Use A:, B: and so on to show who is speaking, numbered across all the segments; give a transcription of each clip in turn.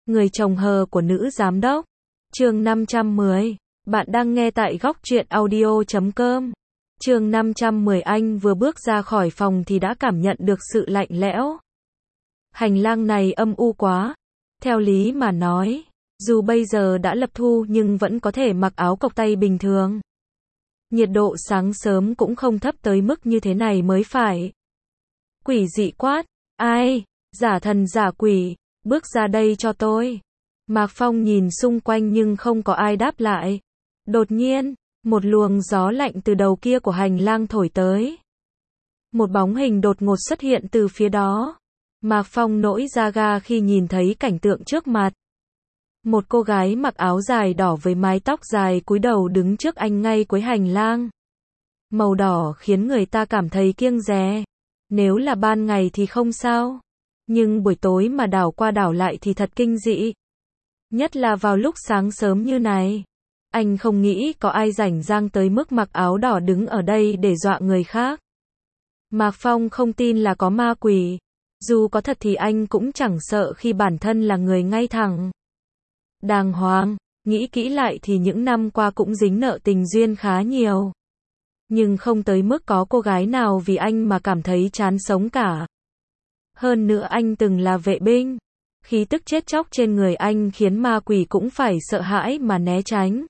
A: Người chồng hờ của nữ giám đốc. Chương 510. Bạn đang nghe tại góc truyện audio.com. Chương 510. Anh vừa bước ra khỏi phòng thì đã cảm nhận được sự lạnh lẽo. Hành lang này âm u quá. Theo lý mà nói, dù bây giờ đã lập thu nhưng vẫn có thể mặc áo cộc tay bình thường. Nhiệt độ sáng sớm cũng không thấp tới mức như thế này mới phải. Quỷ dị quát, ai, giả thần giả quỷ, bước ra đây cho tôi. Mạc Phong nhìn xung quanh nhưng không có ai đáp lại. Đột nhiên, một luồng gió lạnh từ đầu kia của hành lang thổi tới. Một bóng hình đột ngột xuất hiện từ phía đó. Mạc Phong nổi da gà khi nhìn thấy cảnh tượng trước mặt. Một cô gái mặc áo dài đỏ với mái tóc dài cúi đầu đứng trước anh ngay cuối hành lang. Màu đỏ khiến người ta cảm thấy kiêng dè. Nếu là ban ngày thì không sao. Nhưng buổi tối mà đảo qua đảo lại thì thật kinh dị. Nhất là vào lúc sáng sớm như này. Anh không nghĩ có ai rảnh rang tới mức mặc áo đỏ đứng ở đây để dọa người khác. Mạc Phong không tin là có ma quỷ. Dù có thật thì anh cũng chẳng sợ khi bản thân là người ngay thẳng. Đàng hoàng, nghĩ kỹ lại thì những năm qua cũng dính nợ tình duyên khá nhiều. Nhưng không tới mức có cô gái nào vì anh mà cảm thấy chán sống cả. Hơn nữa anh từng là vệ binh. Khí tức chết chóc trên người anh khiến ma quỷ cũng phải sợ hãi mà né tránh.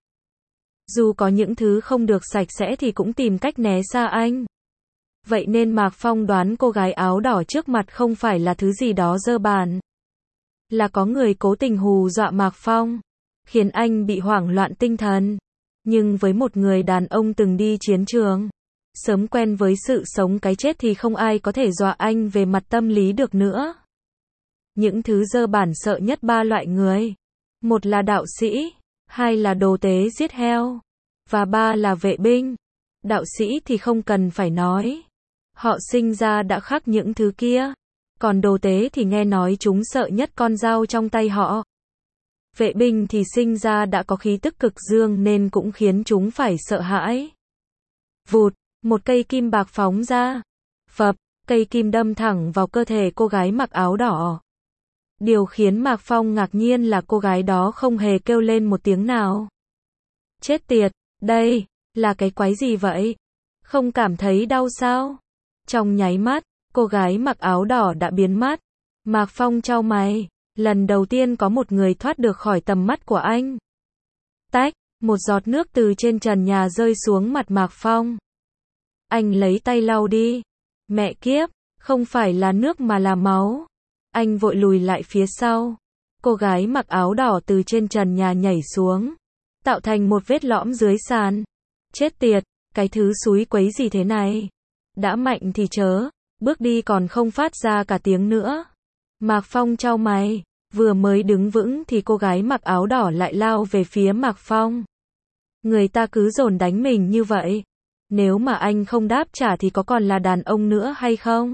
A: Dù có những thứ không được sạch sẽ thì cũng tìm cách né xa anh. Vậy nên Mạc Phong đoán cô gái áo đỏ trước mặt không phải là thứ gì đó dơ bẩn. Là có người cố tình hù dọa Mạc Phong, khiến anh bị hoảng loạn tinh thần. Nhưng với một người đàn ông từng đi chiến trường, sớm quen với sự sống cái chết thì không ai có thể dọa anh về mặt tâm lý được nữa. Những thứ dơ bẩn sợ nhất ba loại người. Một là đạo sĩ, hai là đồ tế giết heo, và ba là vệ binh. Đạo sĩ thì không cần phải nói. Họ sinh ra đã khắc những thứ kia. Còn đồ tế thì nghe nói chúng sợ nhất con dao trong tay họ. Vệ binh thì sinh ra đã có khí tức cực dương nên cũng khiến chúng phải sợ hãi. Vụt, một cây kim bạc phóng ra. Phập, cây kim đâm thẳng vào cơ thể cô gái mặc áo đỏ. Điều khiến Mạc Phong ngạc nhiên là cô gái đó không hề kêu lên một tiếng nào. Chết tiệt, đây, là cái quái gì vậy? Không cảm thấy đau sao? Trong nháy mắt, cô gái mặc áo đỏ đã biến mất. Mạc Phong chau mày, lần đầu tiên có một người thoát được khỏi tầm mắt của anh. Tách, một giọt nước từ trên trần nhà rơi xuống mặt Mạc Phong. Anh lấy tay lau đi. Mẹ kiếp, không phải là nước mà là máu. Anh vội lùi lại phía sau. Cô gái mặc áo đỏ từ trên trần nhà nhảy xuống, tạo thành một vết lõm dưới sàn. Chết tiệt, cái thứ xúi quấy gì thế này? Đã mạnh thì chớ, bước đi còn không phát ra cả tiếng nữa. Mạc Phong chau mày, vừa mới đứng vững thì cô gái mặc áo đỏ lại lao về phía Mạc Phong. Người ta cứ dồn đánh mình như vậy. Nếu mà anh không đáp trả thì có còn là đàn ông nữa hay không?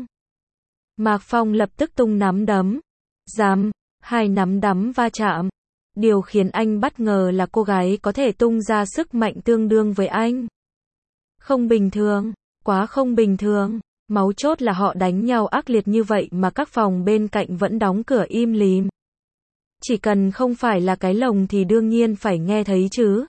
A: Mạc Phong lập tức tung nắm đấm. Dám, hai nắm đấm va chạm. Điều khiến anh bất ngờ là cô gái có thể tung ra sức mạnh tương đương với anh. Không bình thường, quá không bình thường. Máu chốt là họ đánh nhau ác liệt như vậy mà các phòng bên cạnh vẫn đóng cửa im lìm. Chỉ cần không phải là cái lồng thì đương nhiên phải nghe thấy chứ.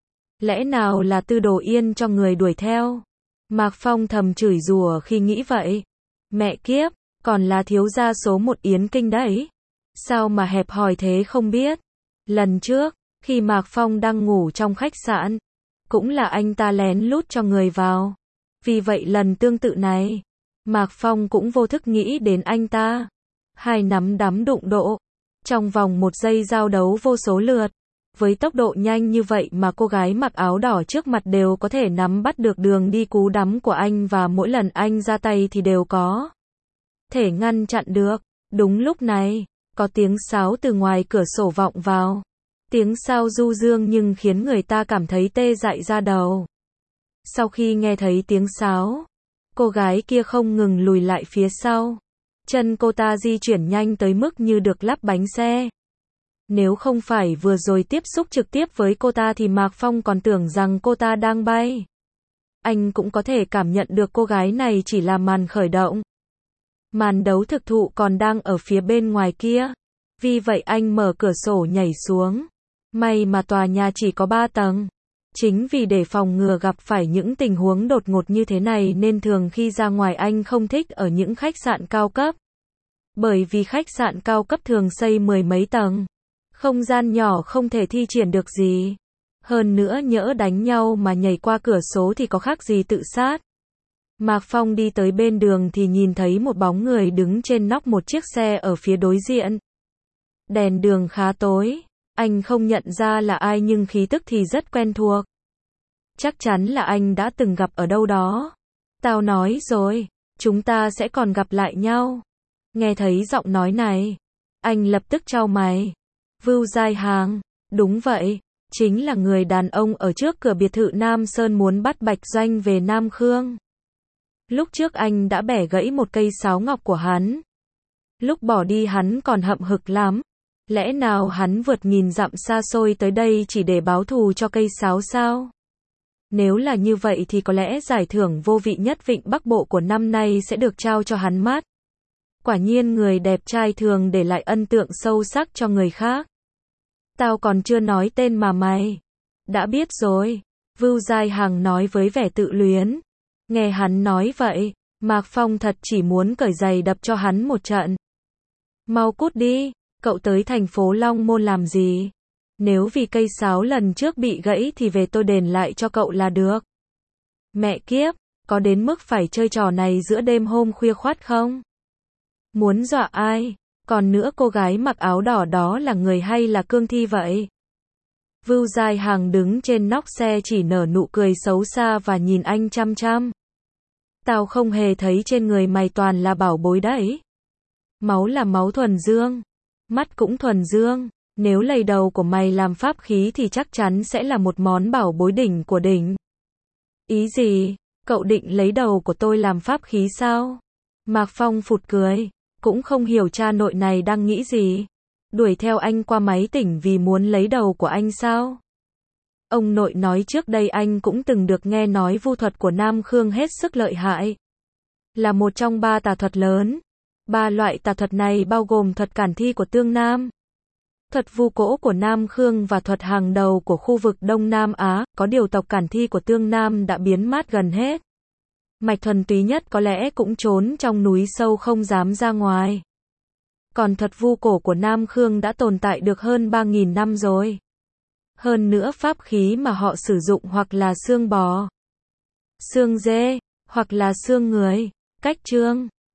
A: Lẽ nào là Tư Đồ Yên cho người đuổi theo? Mạc Phong thầm chửi rủa khi nghĩ vậy. Mẹ kiếp, còn là thiếu gia số 1 Yến Kinh đấy. Sao mà hẹp hòi thế không biết. Lần trước, khi Mạc Phong đang ngủ trong khách sạn, cũng là anh ta lén lút cho người vào. Vì vậy lần tương tự này, Mạc Phong cũng vô thức nghĩ đến anh ta. Hai nắm đấm đụng độ. Trong vòng 1 giây giao đấu vô số lượt. Với tốc độ nhanh như vậy mà cô gái mặc áo đỏ trước mặt đều có thể nắm bắt được đường đi cú đấm của anh và mỗi lần anh ra tay thì đều có thể ngăn chặn được. Đúng lúc này, có tiếng sáo từ ngoài cửa sổ vọng vào. Tiếng sáo du dương nhưng khiến người ta cảm thấy tê dại da đầu. Sau khi nghe thấy tiếng sáo, cô gái kia không ngừng lùi lại phía sau. Chân cô ta di chuyển nhanh tới mức như được lắp bánh xe. Nếu không phải vừa rồi tiếp xúc trực tiếp với cô ta thì Mạc Phong còn tưởng rằng cô ta đang bay. Anh cũng có thể cảm nhận được cô gái này chỉ là màn khởi động. Màn đấu thực thụ còn đang ở phía bên ngoài kia. Vì vậy anh mở cửa sổ nhảy xuống. May mà tòa nhà chỉ có 3 tầng. Chính vì để phòng ngừa gặp phải những tình huống đột ngột như thế này nên thường khi ra ngoài anh không thích ở những khách sạn cao cấp. Bởi vì khách sạn cao cấp thường xây mười mấy tầng. Không gian nhỏ không thể thi triển được gì. Hơn nữa nhỡ đánh nhau mà nhảy qua cửa sổ thì có khác gì tự sát. Mạc Phong đi tới bên đường thì nhìn thấy một bóng người đứng trên nóc một chiếc xe ở phía đối diện. Đèn đường khá tối. Anh không nhận ra là ai nhưng khí tức thì rất quen thuộc. Chắc chắn là anh đã từng gặp ở đâu đó. Tao nói rồi, chúng ta sẽ còn gặp lại nhau. Nghe thấy giọng nói này, anh lập tức chau mày. Vưu Giai Hàng, đúng vậy, chính là người đàn ông ở trước cửa biệt thự Nam Sơn muốn bắt Bạch Doanh về Nam Khương. Lúc trước anh đã bẻ gãy một cây sáo ngọc của hắn. Lúc bỏ đi hắn còn hậm hực lắm. Lẽ nào hắn vượt nghìn dặm xa xôi tới đây chỉ để báo thù cho cây sáo sao? Nếu là như vậy thì có lẽ giải thưởng vô vị nhất Vịnh Bắc Bộ của năm nay sẽ được trao cho hắn mất. Quả nhiên người đẹp trai thường để lại ấn tượng sâu sắc cho người khác. Tao còn chưa nói tên mà mày đã biết rồi. Vưu Giai Hằng nói với vẻ tự luyến. Nghe hắn nói vậy, Mạc Phong thật chỉ muốn cởi giày đập cho hắn một trận. Mau cút đi, cậu tới thành phố Long Môn làm gì? Nếu vì cây sáo lần trước bị gãy thì về tôi đền lại cho cậu là được. Mẹ kiếp, có đến mức phải chơi trò này giữa đêm hôm khuya khoắt không? Muốn dọa ai? Còn nữa cô gái mặc áo đỏ đó là người hay là cương thi vậy? Vưu Giai Hằng đứng trên nóc xe chỉ nở nụ cười xấu xa và nhìn anh chăm chăm. Tao không hề thấy trên người mày toàn là bảo bối đấy. Máu là máu thuần dương. Mắt cũng thuần dương. Nếu lầy đầu của mày làm pháp khí thì chắc chắn sẽ là một món bảo bối đỉnh của đỉnh. Ý gì? Cậu định lấy đầu của tôi làm pháp khí sao? Mạc Phong phụt cười. Cũng không hiểu cha nội này đang nghĩ gì. Đuổi theo anh qua máy tỉnh vì muốn lấy đầu của anh sao? Ông nội nói trước đây anh cũng từng được nghe nói vu thuật của Nam Khương hết sức lợi hại. Là một trong 3 tà thuật lớn. 3 loại tà thuật này bao gồm thuật cản thi của Tương Nam, thuật vu cỗ của Nam Khương và thuật hàng đầu của khu vực Đông Nam Á. Có điều tộc cản thi của Tương Nam đã biến mất gần hết. Mạch thuần túy nhất có lẽ cũng trốn trong núi sâu không dám ra ngoài. Còn thuật vu cổ của Nam Khương đã tồn tại được hơn 3.000 năm rồi. Hơn nữa pháp khí mà họ sử dụng hoặc là xương bò, xương dê, hoặc là xương người. Cách chương